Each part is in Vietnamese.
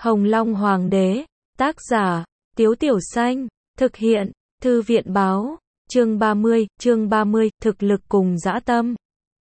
Hồng Long Hoàng đế, tác giả, Tiếu Tiểu Xanh, thực hiện, Thư viện báo, chương 30, thực lực cùng dã tâm.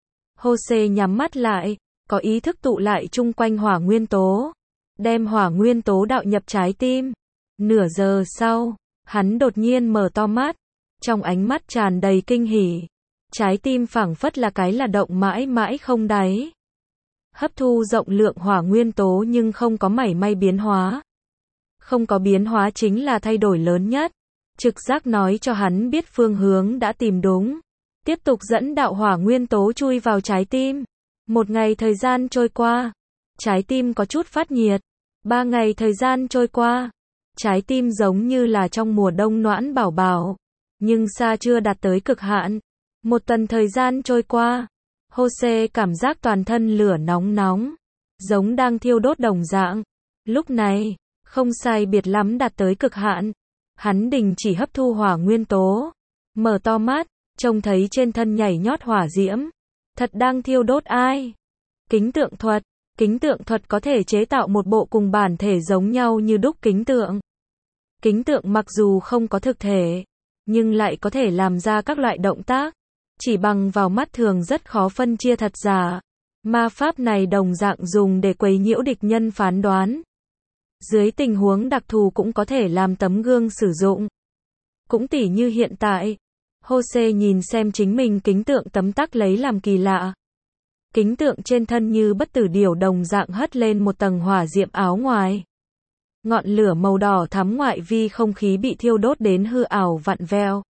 Jose nhắm mắt lại, có ý thức tụ lại chung quanh hỏa nguyên tố, đem hỏa nguyên tố đạo nhập trái tim. Nửa giờ sau, hắn đột nhiên mở to mắt, trong ánh mắt tràn đầy kinh hỉ. Trái tim phảng phất là cái là động mãi mãi không đáy. Hấp thu rộng lượng hỏa nguyên tố nhưng không có mảy may biến hóa. Không có biến hóa chính là thay đổi lớn nhất. Trực giác nói cho hắn biết phương hướng đã tìm đúng. Tiếp tục dẫn đạo hỏa nguyên tố chui vào trái tim. 1 ngày thời gian trôi qua, trái tim có chút phát nhiệt. 3 ngày thời gian trôi qua, trái tim giống như là trong mùa đông noãn bảo bảo, nhưng xa chưa đạt tới cực hạn. 1 tuần thời gian trôi qua, Jose cảm giác toàn thân lửa nóng nóng, giống đang thiêu đốt đồng dạng. Lúc này, không sai biệt lắm đạt tới cực hạn. Hắn đình chỉ hấp thu hỏa nguyên tố, mở to mắt, trông thấy trên thân nhảy nhót hỏa diễm. Thật đang thiêu đốt ai? Kính tượng thuật. Kính tượng thuật có thể chế tạo một bộ cùng bản thể giống nhau như đúc kính tượng. Kính tượng mặc dù không có thực thể, nhưng lại có thể làm ra các loại động tác. Chỉ bằng vào mắt thường rất khó phân chia thật giả. Ma pháp này đồng dạng dùng để quấy nhiễu địch nhân phán đoán. Dưới tình huống đặc thù cũng có thể làm tấm gương sử dụng. Cũng tỉ như hiện tại, Jose nhìn xem chính mình kính tượng tấm tắc lấy làm kỳ lạ. Kính tượng trên thân như bất tử điểu đồng dạng hất lên một tầng hỏa diệm áo ngoài. Ngọn lửa màu đỏ thắm ngoại vi không khí bị thiêu đốt đến hư ảo vặn vẹo.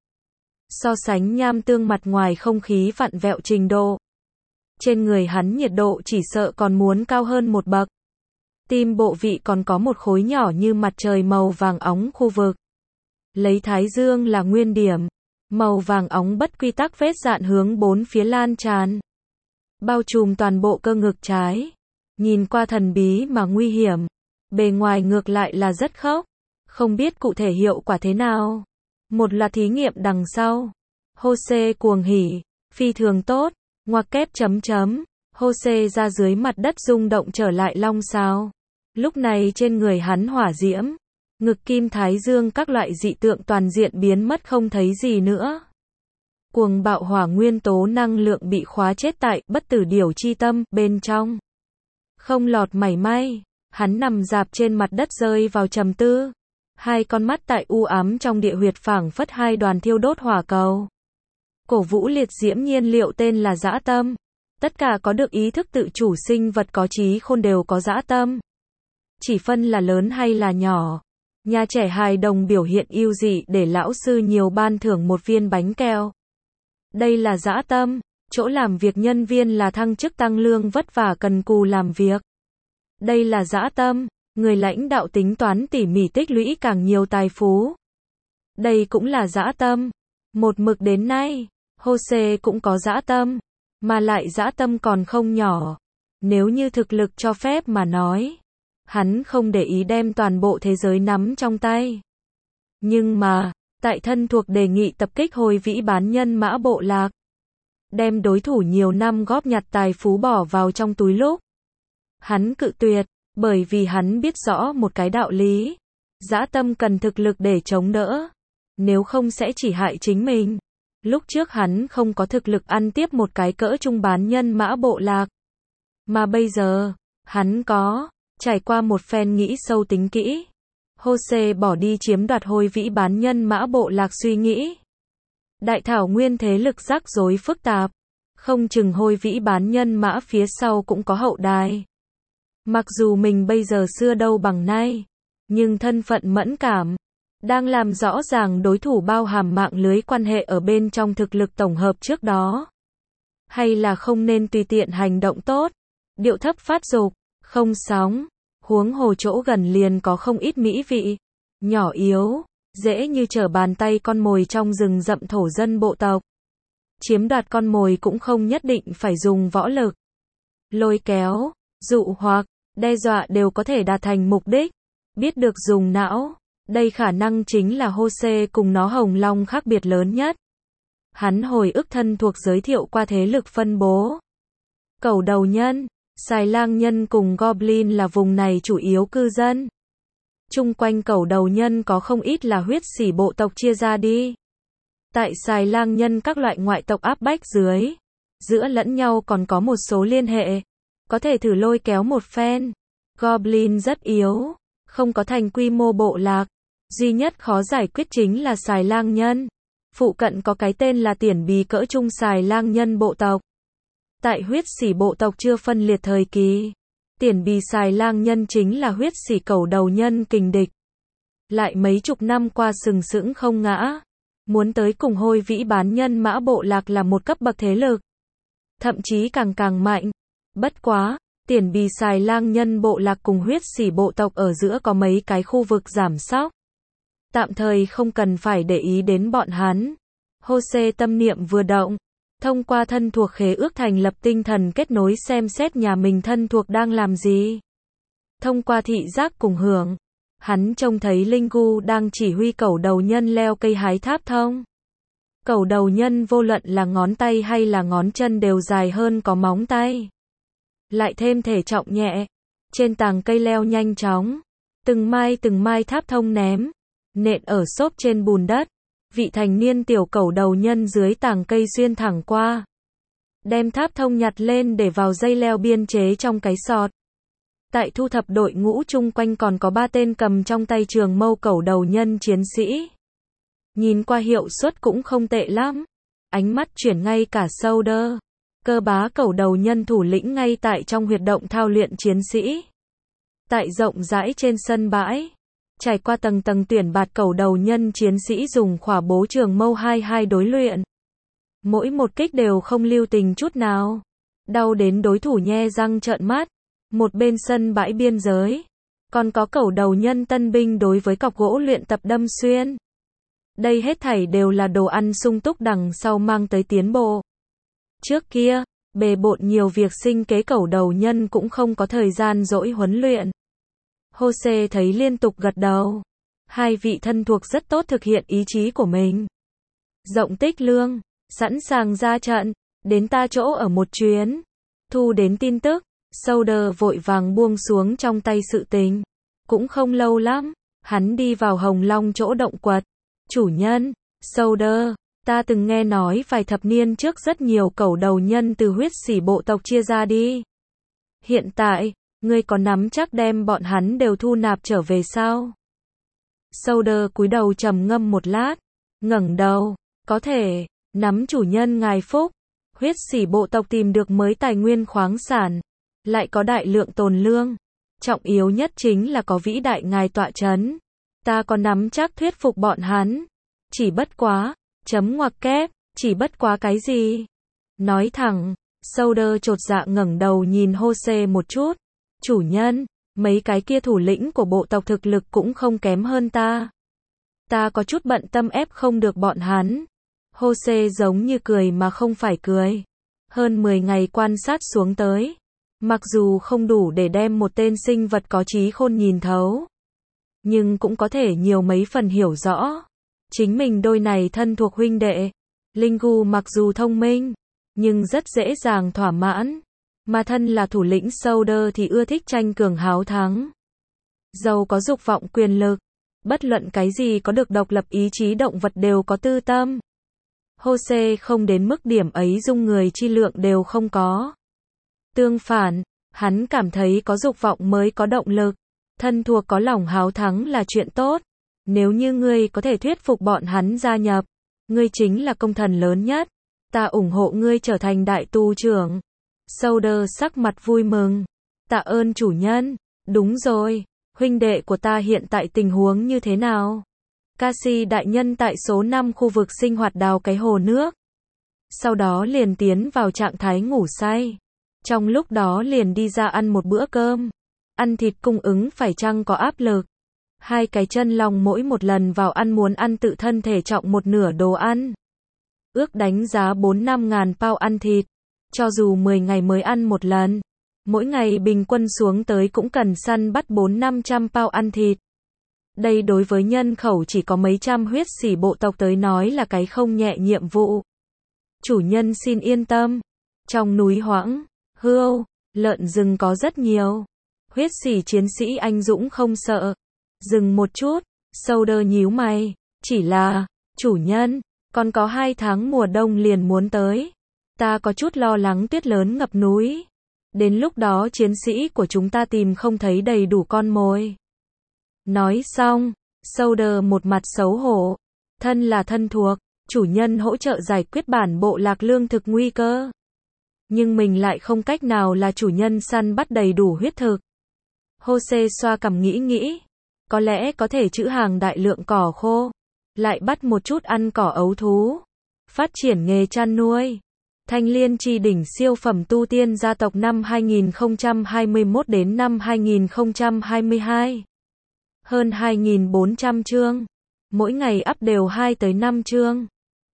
So sánh nham tương mặt ngoài không khí vặn vẹo trình độ. Trên người hắn nhiệt độ chỉ sợ còn muốn cao hơn một bậc. Tim bộ vị còn có một khối nhỏ như mặt trời màu vàng óng khu vực. Lấy thái dương là nguyên điểm. Màu vàng óng bất quy tắc vết dạn hướng 4 phía lan tràn. Bao trùm toàn bộ cơ ngực trái. Nhìn qua thần bí mà nguy hiểm. Bề ngoài ngược lại là rất khốc. Không biết cụ thể hiệu quả thế nào. Một loạt thí nghiệm đằng sau. Jose cuồng hỉ. Phi thường tốt. Ngoặc kép chấm chấm. Jose ra dưới mặt đất rung động trở lại long sao. Lúc này trên người hắn hỏa diễm. Ngực kim thái dương các loại dị tượng toàn diện biến mất không thấy gì nữa. Cuồng bạo hỏa nguyên tố năng lượng bị khóa chết tại bất tử điểu chi tâm bên trong. Không lọt mảy may. Hắn nằm rạp trên mặt đất rơi vào trầm tư. 2 con mắt tại u ám trong địa huyệt phảng phất 2 đoàn thiêu đốt hỏa cầu. Cổ vũ liệt diễm nhiên liệu tên là dã tâm. Tất cả có được ý thức tự chủ sinh vật có trí khôn đều có dã tâm. Chỉ phân là lớn hay là nhỏ. Nhà trẻ hài đồng biểu hiện ưu dị để lão sư nhiều ban thưởng 1 viên bánh keo. Đây là dã tâm. Chỗ làm việc nhân viên là thăng chức tăng lương vất vả cần cù làm việc. Đây là dã tâm. Người lãnh đạo tính toán tỉ mỉ tích lũy càng nhiều tài phú. Đây cũng là dã tâm. Một mực đến nay, Jose cũng có dã tâm. Mà lại dã tâm còn không nhỏ. Nếu như thực lực cho phép mà nói, hắn không để ý đem toàn bộ thế giới nắm trong tay. Nhưng mà, tại thân thuộc đề nghị tập kích Hồi Vĩ bán nhân mã bộ lạc. Đem đối thủ nhiều năm góp nhặt tài phú bỏ vào trong túi lúc. Hắn cự tuyệt, bởi vì hắn biết rõ một cái đạo lý. Dã tâm cần thực lực để chống đỡ. Nếu không sẽ chỉ hại chính mình. Lúc trước hắn không có thực lực ăn tiếp một cái cỡ trung bán nhân mã bộ lạc. Mà bây giờ, hắn có. Trải qua một phen nghĩ sâu tính kỹ, Jose bỏ đi chiếm đoạt Hồi Vĩ bán nhân mã bộ lạc suy nghĩ. Đại thảo nguyên thế lực rắc rối phức tạp, không chừng Hồi Vĩ bán nhân mã phía sau cũng có hậu đài. Mặc dù mình bây giờ xưa đâu bằng nay, nhưng thân phận mẫn cảm, đang làm rõ ràng đối thủ bao hàm mạng lưới quan hệ ở bên trong thực lực tổng hợp trước đó. Hay là không nên tùy tiện hành động tốt, điệu thấp phát dục. Không sóng, huống hồ chỗ gần liền có không ít mỹ vị, nhỏ yếu, dễ như trở bàn tay con mồi trong rừng rậm thổ dân bộ tộc. Chiếm đoạt con mồi cũng không nhất định phải dùng võ lực. Lôi kéo, dụ hoặc, đe dọa đều có thể đạt thành mục đích. Biết được dùng não, đây khả năng chính là Jose cùng nó Hồng Long khác biệt lớn nhất. Hắn hồi ức thân thuộc giới thiệu qua thế lực phân bố. Cẩu đầu nhân, Xài lang nhân cùng Goblin là vùng này chủ yếu cư dân. Chung quanh cẩu đầu nhân có không ít là huyết sỉ bộ tộc chia ra đi. Tại xài lang nhân các loại ngoại tộc áp bách dưới, giữa lẫn nhau còn có một số liên hệ, có thể thử lôi kéo một phen. Goblin rất yếu, không có thành quy mô bộ lạc, duy nhất khó giải quyết chính là xài lang nhân. Phụ cận có cái tên là Tiển Bì cỡ trung xài lang nhân bộ tộc. Tại huyết sỉ bộ tộc chưa phân liệt thời kỳ, Tiển Bì xài lang nhân chính là huyết sỉ cẩu đầu nhân kình địch. Lại mấy chục năm qua sừng sững không ngã, muốn tới cùng Hôi Vĩ bán nhân mã bộ lạc là một cấp bậc thế lực. Thậm chí càng mạnh. Bất quá, Tiển Bì xài lang nhân bộ lạc cùng huyết sỉ bộ tộc ở giữa có mấy cái khu vực giảm sóc. Tạm thời không cần phải để ý đến bọn hắn. Hô-xê tâm niệm vừa động, thông qua thân thuộc khế ước thành lập tinh thần kết nối xem xét nhà mình thân thuộc đang làm gì. Thông qua thị giác cùng hưởng, hắn trông thấy Linh Gu đang chỉ huy cẩu đầu nhân leo cây hái tháp thông. Cẩu đầu nhân vô luận là ngón tay hay là ngón chân đều dài hơn có móng tay. Lại thêm thể trọng nhẹ, trên tàng cây leo nhanh chóng, từng mai tháp thông ném, nện ở xốp trên bùn đất. Vị thành niên tiểu cẩu đầu nhân dưới tàng cây xuyên thẳng qua, đem tháp thông nhặt lên để vào dây leo biên chế trong cái sọt. Tại thu thập đội ngũ chung quanh còn có 3 tên cầm trong tay trường mâu cẩu đầu nhân chiến sĩ. Nhìn qua hiệu suất cũng không tệ lắm. Ánh mắt chuyển ngay cả Solder, cơ bá cẩu đầu nhân thủ lĩnh ngay tại trong huyệt động thao luyện chiến sĩ. Tại rộng rãi trên sân bãi, trải qua tầng tuyển bạt cẩu đầu nhân chiến sĩ dùng khỏa bố trường mâu 22 đối luyện. Mỗi một kích đều không lưu tình chút nào. Đau đến đối thủ nhe răng trợn mắt. Một bên sân bãi biên giới, còn có cẩu đầu nhân tân binh đối với cọc gỗ luyện tập đâm xuyên. Đây hết thảy đều là đồ ăn sung túc đằng sau mang tới tiến bộ. Trước kia, bề bộn nhiều việc sinh kế cẩu đầu nhân cũng không có thời gian dỗi huấn luyện. Hô-xê thấy liên tục gật đầu. Hai vị thân thuộc rất tốt thực hiện ý chí của mình. Rộng tích lương, sẵn sàng ra trận, đến ta chỗ ở một chuyến. Thu đến tin tức, Solder vội vàng buông xuống trong tay sự tình. Cũng không lâu lắm, hắn đi vào Hồng Long chỗ động quật. Chủ nhân, Solder, ta từng nghe nói vài thập niên trước rất nhiều cẩu đầu nhân từ huyết sỉ bộ tộc chia ra đi. Hiện tại, ngươi có nắm chắc đem bọn hắn đều thu nạp trở về sao? Solder cúi đầu trầm ngâm một lát, ngẩng đầu, có thể, nắm chủ nhân ngài phúc. Huyết sỉ bộ tộc tìm được mới tài nguyên khoáng sản, lại có đại lượng tồn lương. Trọng yếu nhất chính là có vĩ đại ngài tọa chấn. Ta có nắm chắc thuyết phục bọn hắn. Chỉ bất quá, chấm ngoặc kép, chỉ bất quá cái gì? Nói thẳng, Solder chột dạ ngẩng đầu nhìn Hô-xê một chút. Chủ nhân, mấy cái kia thủ lĩnh của bộ tộc thực lực cũng không kém hơn ta. Ta có chút bận tâm ép không được bọn hắn. Hô-xê giống như cười mà không phải cười. Hơn 10 ngày quan sát xuống tới, mặc dù không đủ để đem một tên sinh vật có trí khôn nhìn thấu, nhưng cũng có thể nhiều mấy phần hiểu rõ. Chính mình đôi này thân thuộc huynh đệ. Linh Gu mặc dù thông minh, nhưng rất dễ dàng thỏa mãn. Mà thân là thủ lĩnh Solder thì ưa thích tranh cường háo thắng. Giàu có dục vọng quyền lực. Bất luận cái gì có được độc lập ý chí động vật đều có tư tâm. Hô-xê không đến mức điểm ấy dung người chi lượng đều không có. Tương phản, hắn cảm thấy có dục vọng mới có động lực. Thân thuộc có lòng háo thắng là chuyện tốt. Nếu như ngươi có thể thuyết phục bọn hắn gia nhập, ngươi chính là công thần lớn nhất. Ta ủng hộ ngươi trở thành đại tu trưởng. Solder sắc mặt vui mừng. Tạ ơn chủ nhân. Đúng rồi, huynh đệ của ta hiện tại tình huống như thế nào? Cassie đại nhân tại số 5 khu vực sinh hoạt đào cái hồ nước. Sau đó liền tiến vào trạng thái ngủ say. Trong lúc đó liền đi ra ăn một bữa cơm. Ăn thịt cung ứng phải chăng có áp lực? Hai cái chân lòng mỗi một lần vào ăn muốn ăn tự thân thể trọng một nửa đồ ăn. Ước đánh giá 4-5 ngàn pound ăn thịt. Cho dù 10 ngày mới ăn một lần, mỗi ngày bình quân xuống tới cũng cần săn bắt 400-500 pound ăn thịt. Đây đối với nhân khẩu chỉ có mấy trăm huyết sỉ bộ tộc tới nói là cái không nhẹ nhiệm vụ. Chủ nhân xin yên tâm. Trong núi hoãng, hươu, lợn rừng có rất nhiều. Huyết sỉ chiến sĩ anh dũng không sợ. Dừng một chút, Soder nhíu mày. Chỉ là, chủ nhân, còn có 2 tháng mùa đông liền muốn tới. Ta có chút lo lắng tuyết lớn ngập núi. Đến lúc đó chiến sĩ của chúng ta tìm không thấy đầy đủ con mồi. Nói xong, Soder một mặt xấu hổ. Thân là thân thuộc, chủ nhân hỗ trợ giải quyết bản bộ lạc lương thực nguy cơ. Nhưng mình lại không cách nào là chủ nhân săn bắt đầy đủ huyết thực. Jose xoa cằm nghĩ. Có lẽ có thể trữ hàng đại lượng cỏ khô. Lại bắt một chút ăn cỏ ấu thú. Phát triển nghề chăn nuôi. Thanh Liên Chi đỉnh siêu phẩm tu tiên gia tộc năm 2021 đến năm 2022. Hơn 2.400 chương. Mỗi ngày up đều 2 tới 5 chương.